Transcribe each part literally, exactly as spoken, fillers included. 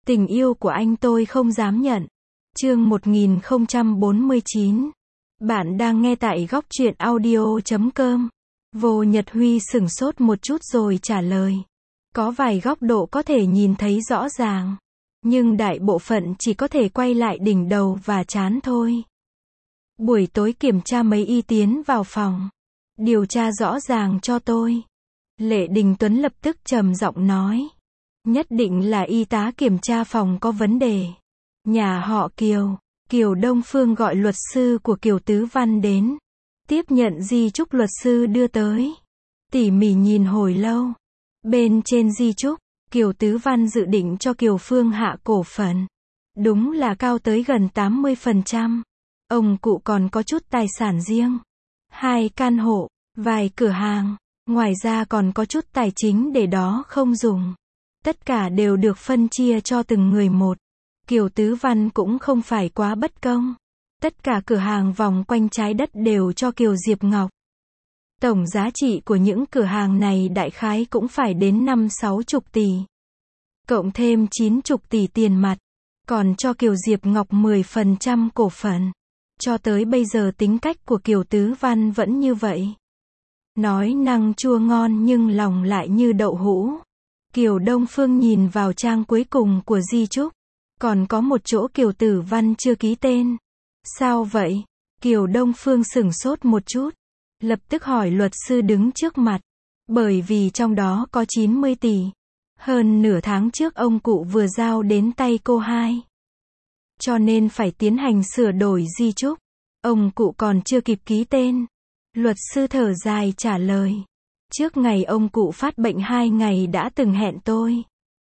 Tình yêu của anh tôi không dám nhận. Chương một nghìn không trăm bốn mươi chín. Bạn đang nghe tại góc truyện audio chấm com. Vô Nhật Huy sửng sốt một chút rồi trả lời. Có vài góc độ có thể nhìn thấy rõ ràng, nhưng đại bộ phận chỉ có thể quay lại đỉnh đầu và trán thôi. Buổi tối kiểm tra mấy y tiến vào phòng. Điều tra rõ ràng cho tôi. Lệ Đình Tuấn lập tức trầm giọng nói. Nhất định là y tá kiểm tra phòng có vấn đề. Nhà họ Kiều. Kiều Đông Phương gọi luật sư của Kiều Tứ Văn đến. Tiếp nhận di chúc luật sư đưa tới. Tỉ mỉ nhìn hồi lâu. Bên trên di chúc, Kiều Tứ Văn dự định cho Kiều Phương hạ cổ phần. Đúng là cao tới gần tám mươi phần trăm. Ông cụ còn có chút tài sản riêng. Hai căn hộ, vài cửa hàng. Ngoài ra còn có chút tài chính để đó không dùng. Tất cả đều được phân chia cho từng người một. Kiều Tứ Văn cũng không phải quá bất công. Tất cả cửa hàng vòng quanh trái đất đều cho Kiều Diệp Ngọc. Tổng giá trị của những cửa hàng này đại khái cũng phải đến năm sáu chục tỷ. Cộng thêm chín chục tỷ tiền mặt. Còn cho Kiều Diệp Ngọc mười phần trăm cổ phần. Cho tới bây giờ tính cách của Kiều Tứ Văn vẫn như vậy. Nói năng chua ngon nhưng lòng lại như đậu hũ. Kiều Đông Phương nhìn vào trang cuối cùng của di chúc. Còn có một chỗ Kiều Tử Văn chưa ký tên. Sao vậy? Kiều Đông Phương sửng sốt một chút. Lập tức hỏi luật sư đứng trước mặt. Bởi vì trong đó có chín mươi tỷ. Hơn nửa tháng trước ông cụ vừa giao đến tay cô hai. Cho nên phải tiến hành sửa đổi di chúc. Ông cụ còn chưa kịp ký tên. Luật sư thở dài trả lời. Trước ngày ông cụ phát bệnh hai ngày đã từng hẹn tôi.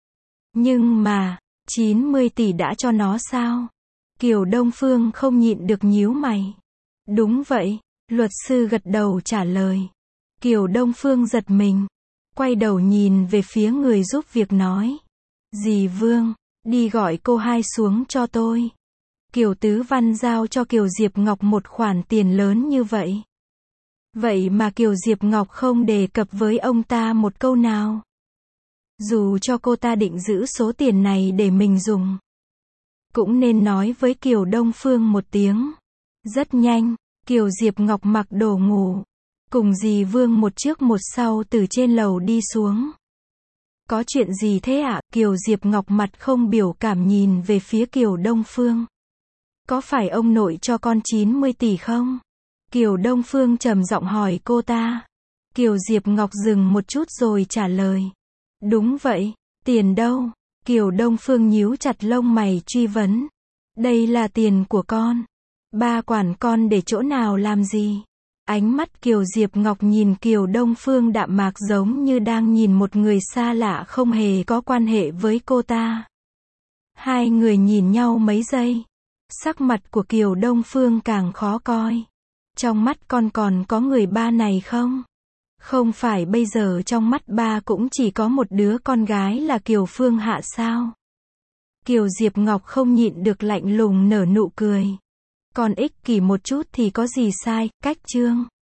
Nhưng mà, chín mươi tỷ đã cho nó sao? Kiều Đông Phương không nhịn được nhíu mày. Đúng vậy, luật sư gật đầu trả lời. Kiều Đông Phương giật mình. Quay đầu nhìn về phía người giúp việc nói. Dì Vương, đi gọi cô hai xuống cho tôi. Kiều Tứ Văn giao cho Kiều Diệp Ngọc một khoản tiền lớn như vậy. Vậy mà Kiều Diệp Ngọc không đề cập với ông ta một câu nào. Dù cho cô ta định giữ số tiền này để mình dùng. Cũng nên nói với Kiều Đông Phương một tiếng. Rất nhanh, Kiều Diệp Ngọc mặc đồ ngủ. Cùng dì Vương một trước một sau từ trên lầu đi xuống. Có chuyện gì thế ạ? Kiều Diệp Ngọc mặt không biểu cảm nhìn về phía Kiều Đông Phương. Có phải ông nội cho con chín mươi tỷ không? Kiều Đông Phương trầm giọng hỏi cô ta. Kiều Diệp Ngọc dừng một chút rồi trả lời. Đúng vậy, tiền đâu? Kiều Đông Phương nhíu chặt lông mày truy vấn. Đây là tiền của con. Ba quản con để chỗ nào làm gì? Ánh mắt Kiều Diệp Ngọc nhìn Kiều Đông Phương đạm mạc giống như đang nhìn một người xa lạ không hề có quan hệ với cô ta. Hai người nhìn nhau mấy giây. Sắc mặt của Kiều Đông Phương càng khó coi. Trong mắt con còn có người ba này không? Không phải bây giờ trong mắt ba cũng chỉ có một đứa con gái là Kiều Phương Hạ sao? Kiều Diệp Ngọc không nhịn được lạnh lùng nở nụ cười. Còn ích kỷ một chút thì có gì sai, cách chương.